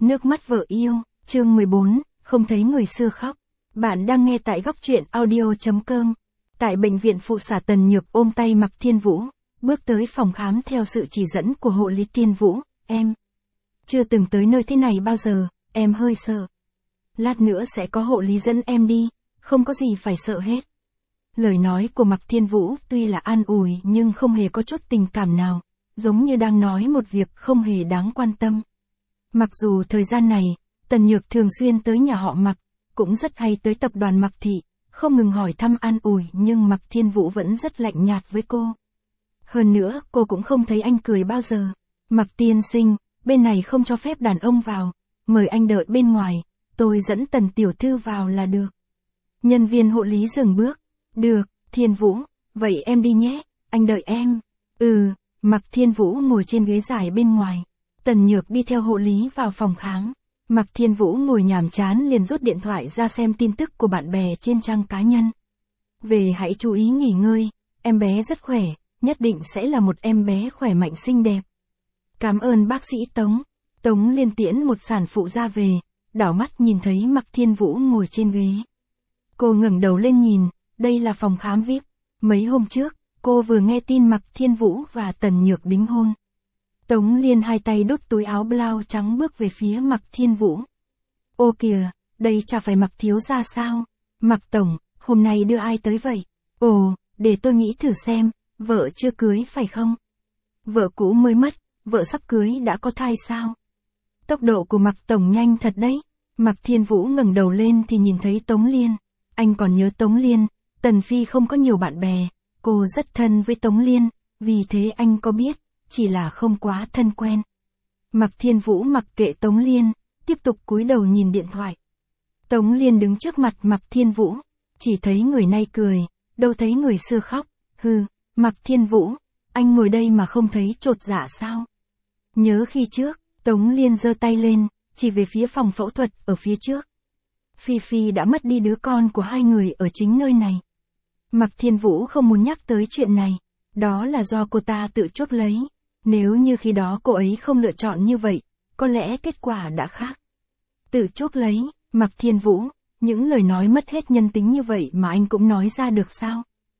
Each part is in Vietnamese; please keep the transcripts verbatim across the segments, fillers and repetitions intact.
Nước mắt vợ yêu, chương mười bốn, không thấy người xưa khóc. Bạn đang nghe tại góc truyện audio.com. Tại bệnh viện phụ sản Tần Nhược ôm tay Mạc Thiên Vũ, bước tới phòng khám theo sự chỉ dẫn của hộ lý Tiên Vũ. Em chưa từng tới nơi thế này bao giờ, em hơi sợ. Lát nữa sẽ có hộ lý dẫn em đi, không có gì phải sợ hết. Lời nói của Mạc Thiên Vũ tuy là an ủi nhưng không hề có chút tình cảm nào, giống như đang nói một việc không hề đáng quan tâm. Mặc dù thời gian này, Tần Nhược thường xuyên tới nhà họ Mạc, cũng rất hay tới tập đoàn Mạc Thị, không ngừng hỏi thăm an ủi nhưng Mạc Thiên Vũ vẫn rất lạnh nhạt với cô. Hơn nữa, cô cũng không thấy anh cười bao giờ. Mạc tiên sinh, bên này không cho phép đàn ông vào, mời anh đợi bên ngoài, tôi dẫn Tần tiểu thư vào là được. Nhân viên hộ lý dừng bước. Được, Thiên Vũ, vậy em đi nhé, anh đợi em. Ừ, Mạc Thiên Vũ ngồi trên ghế dài bên ngoài. Tần Nhược đi theo hộ lý vào phòng khám. Mạc Thiên Vũ ngồi nhàm chán liền rút điện thoại ra xem tin tức của bạn bè trên trang cá nhân. Về hãy chú ý nghỉ ngơi, em bé rất khỏe, nhất định sẽ là một em bé khỏe mạnh xinh đẹp. Cảm ơn bác sĩ Tống. Tống Liên tiễn một sản phụ ra về, đảo mắt nhìn thấy Mạc Thiên Vũ ngồi trên ghế. Cô ngẩng đầu lên nhìn, đây là phòng khám vi ai pi. Mấy hôm trước, cô vừa nghe tin Mạc Thiên Vũ và Tần Nhược đính hôn. Tống Liên hai tay đút túi áo blau trắng bước về phía Mạc Thiên Vũ. Ô kìa, đây chả phải Mạc thiếu gia sao? Mạc tổng, hôm nay đưa ai tới vậy? Ồ, để tôi nghĩ thử xem, vợ chưa cưới phải không? Vợ cũ mới mất, vợ sắp cưới đã có thai sao? Tốc độ của Mạc tổng nhanh thật đấy. Mạc Thiên Vũ ngẩng đầu lên thì nhìn thấy Tống Liên. Anh còn nhớ Tống Liên, Tần Phi không có nhiều bạn bè, cô rất thân với Tống Liên, vì thế anh có biết, chỉ là không quá thân quen. Mạc Thiên Vũ mặc kệ Tống Liên, tiếp tục cúi đầu nhìn điện thoại. Tống Liên đứng trước mặt Mạc Thiên Vũ, chỉ thấy người nay cười, đâu thấy người xưa khóc. Hừ, Mạc Thiên Vũ, anh ngồi đây mà không thấy chột dạ sao? Nhớ khi trước, Tống Liên giơ tay lên, chỉ về phía phòng phẫu thuật ở phía trước. Phi Phi đã mất đi đứa con của hai người ở chính nơi này. Mạc Thiên Vũ không muốn nhắc tới chuyện này, đó là do cô ta tự chuốc lấy. Nếu như khi đó cô ấy không lựa chọn như vậy, có lẽ kết quả đã khác. Tự chuốc lấy, Mạc Thiên Vũ, những lời nói mất hết nhân tính như vậy mà anh cũng nói ra được sao?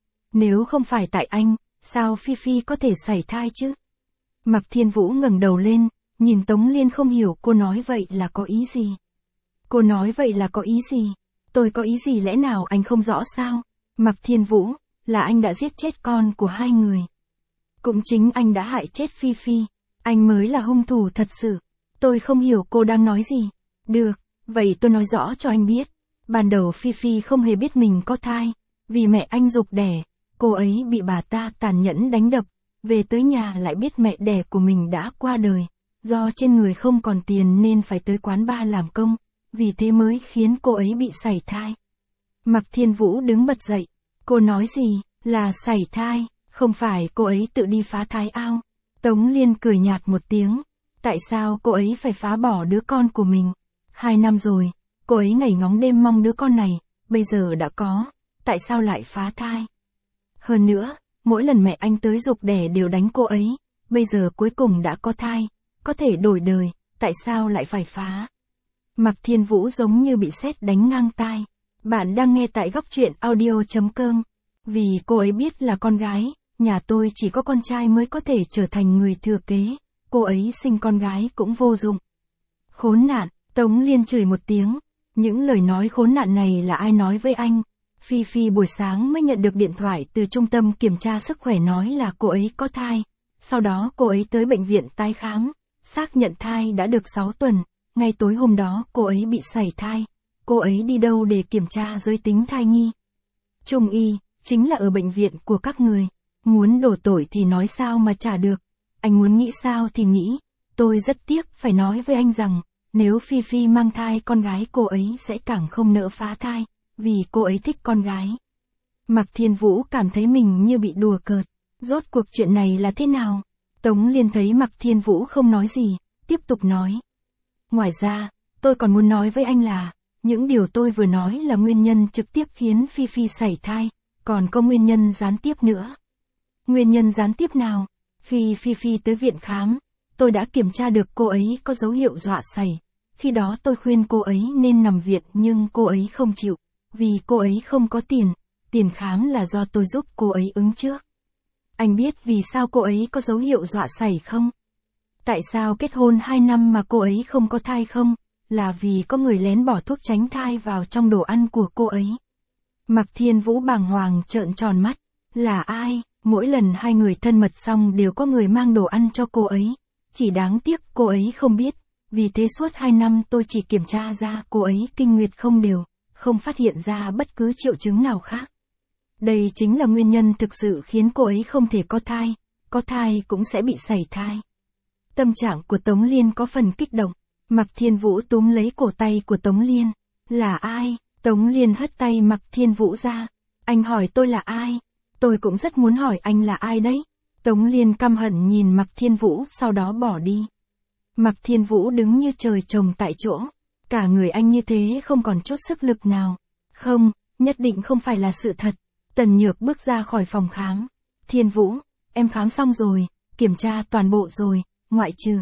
Nếu không phải tại anh, sao Phi Phi có thể sảy thai chứ? Mạc Thiên Vũ ngẩng đầu lên, nhìn Tống Liên không hiểu cô nói vậy là có ý gì. Cô nói vậy là có ý gì? Tôi có ý gì lẽ nào anh không rõ sao? Mạc Thiên Vũ, là anh đã giết chết con của hai người. Cũng chính anh đã hại chết Phi Phi. Anh mới là hung thủ thật sự. Tôi không hiểu cô đang nói gì. Được, vậy tôi nói rõ cho anh biết. Ban đầu Phi Phi không hề biết mình có thai. Vì mẹ anh giục đẻ, cô ấy bị bà ta tàn nhẫn đánh đập. Về tới nhà lại biết mẹ đẻ của mình đã qua đời. Do trên người không còn tiền nên phải tới quán bar làm công. Vì thế mới khiến cô ấy bị sảy thai. Mạc Thiên Vũ đứng bật dậy. Cô nói gì, là sảy thai, không phải cô ấy tự đi phá thai ao. Tống Liên cười nhạt một tiếng. Tại sao cô ấy phải phá bỏ đứa con của mình? Hai năm rồi, cô ấy ngày ngóng đêm mong đứa con này, bây giờ đã có, tại sao lại phá thai? Hơn nữa, mỗi lần mẹ anh tới giục đẻ đều đánh cô ấy, bây giờ cuối cùng đã có thai, có thể đổi đời, tại sao lại phải phá? Mạc Thiên Vũ giống như bị sét đánh ngang tai. Bạn đang nghe tại góc truyện audio.com. Vì cô ấy biết là con gái, nhà tôi chỉ có con trai mới có thể trở thành người thừa kế, cô ấy sinh con gái cũng vô dụng. Khốn nạn, Tống Liên chửi một tiếng. Những lời nói khốn nạn này là ai nói với anh? Phi Phi buổi sáng mới nhận được điện thoại từ trung tâm kiểm tra sức khỏe nói là cô ấy có thai. Sau đó cô ấy tới bệnh viện tái khám, xác nhận thai đã được sáu tuần. Ngay tối hôm đó cô ấy bị sảy thai. Cô ấy đi đâu để kiểm tra giới tính thai nhi? Trung y, chính là ở bệnh viện của các người. Muốn đổ tội thì nói sao mà trả được. Anh muốn nghĩ sao thì nghĩ. Tôi rất tiếc phải nói với anh rằng, nếu Phi Phi mang thai con gái cô ấy sẽ càng không nỡ phá thai, vì cô ấy thích con gái. Mạc Thiên Vũ cảm thấy mình như bị đùa cợt. Rốt cuộc chuyện này là thế nào? Tống Liên thấy Mạc Thiên Vũ không nói gì, tiếp tục nói. Ngoài ra, tôi còn muốn nói với anh là, những điều tôi vừa nói là nguyên nhân trực tiếp khiến Phi Phi sảy thai, còn có nguyên nhân gián tiếp nữa. Nguyên nhân gián tiếp nào? Khi Phi Phi tới viện khám, tôi đã kiểm tra được cô ấy có dấu hiệu dọa sảy. Khi đó tôi khuyên cô ấy nên nằm viện nhưng cô ấy không chịu, vì cô ấy không có tiền, tiền khám là do tôi giúp cô ấy ứng trước. Anh biết vì sao cô ấy có dấu hiệu dọa sảy không? Tại sao kết hôn hai năm mà cô ấy không có thai không? Là vì có người lén bỏ thuốc tránh thai vào trong đồ ăn của cô ấy. Mạc Thiên Vũ bàng hoàng trợn tròn mắt. Là ai? Mỗi lần hai người thân mật xong đều có người mang đồ ăn cho cô ấy. Chỉ đáng tiếc cô ấy không biết. Vì thế suốt hai năm tôi chỉ kiểm tra ra cô ấy kinh nguyệt không đều, không phát hiện ra bất cứ triệu chứng nào khác. Đây chính là nguyên nhân thực sự khiến cô ấy không thể có thai, có thai cũng sẽ bị sảy thai. Tâm trạng của Tống Liên có phần kích động. Mạc Thiên Vũ túm lấy cổ tay của Tống Liên. Là ai? Tống Liên hất tay Mạc Thiên Vũ ra. Anh hỏi tôi là ai? Tôi cũng rất muốn hỏi anh là ai đấy. Tống Liên căm hận nhìn Mạc Thiên Vũ sau đó bỏ đi. Mạc Thiên Vũ đứng như trời trồng tại chỗ. Cả người anh như thế không còn chút sức lực nào. Không, nhất định không phải là sự thật. Tần Nhược bước ra khỏi phòng khám. Thiên Vũ, em khám xong rồi, kiểm tra toàn bộ rồi, ngoại trừ.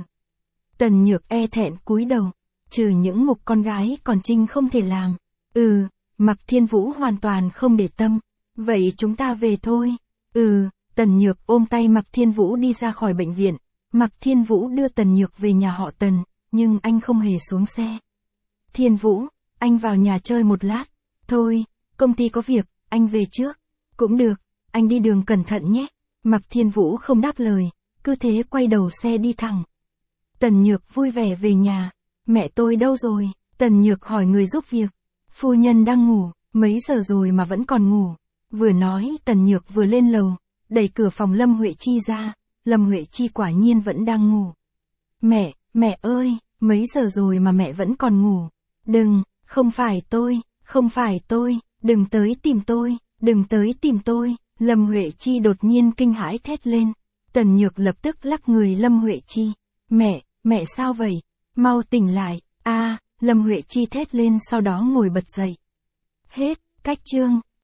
Tần Nhược e thẹn cúi đầu. Trừ những mục con gái còn Trinh không thể làm. Ừ, Mạc Thiên Vũ hoàn toàn không để tâm. Vậy chúng ta về thôi. Ừ, Tần Nhược ôm tay Mạc Thiên Vũ đi ra khỏi bệnh viện. Mạc Thiên Vũ đưa Tần Nhược về nhà họ Tần, nhưng anh không hề xuống xe. Thiên Vũ, anh vào nhà chơi một lát. Thôi, công ty có việc, anh về trước. Cũng được, anh đi đường cẩn thận nhé. Mạc Thiên Vũ không đáp lời, cứ thế quay đầu xe đi thẳng. Tần Nhược vui vẻ về nhà. Mẹ tôi đâu rồi? Tần Nhược hỏi người giúp việc. Phu nhân đang ngủ, mấy giờ rồi mà vẫn còn ngủ. Vừa nói Tần Nhược vừa lên lầu, đẩy cửa phòng Lâm Huệ Chi ra. Lâm Huệ Chi quả nhiên vẫn đang ngủ. Mẹ, mẹ ơi, mấy giờ rồi mà mẹ vẫn còn ngủ. Đừng, không phải tôi, không phải tôi, đừng tới tìm tôi, đừng tới tìm tôi. Lâm Huệ Chi đột nhiên kinh hãi thét lên. Tần Nhược lập tức lắc người Lâm Huệ Chi. Mẹ, mẹ sao vậy? Mau tỉnh lại. A, Lâm Huệ Chi thét lên sau đó ngồi bật dậy. Hết, cách chương.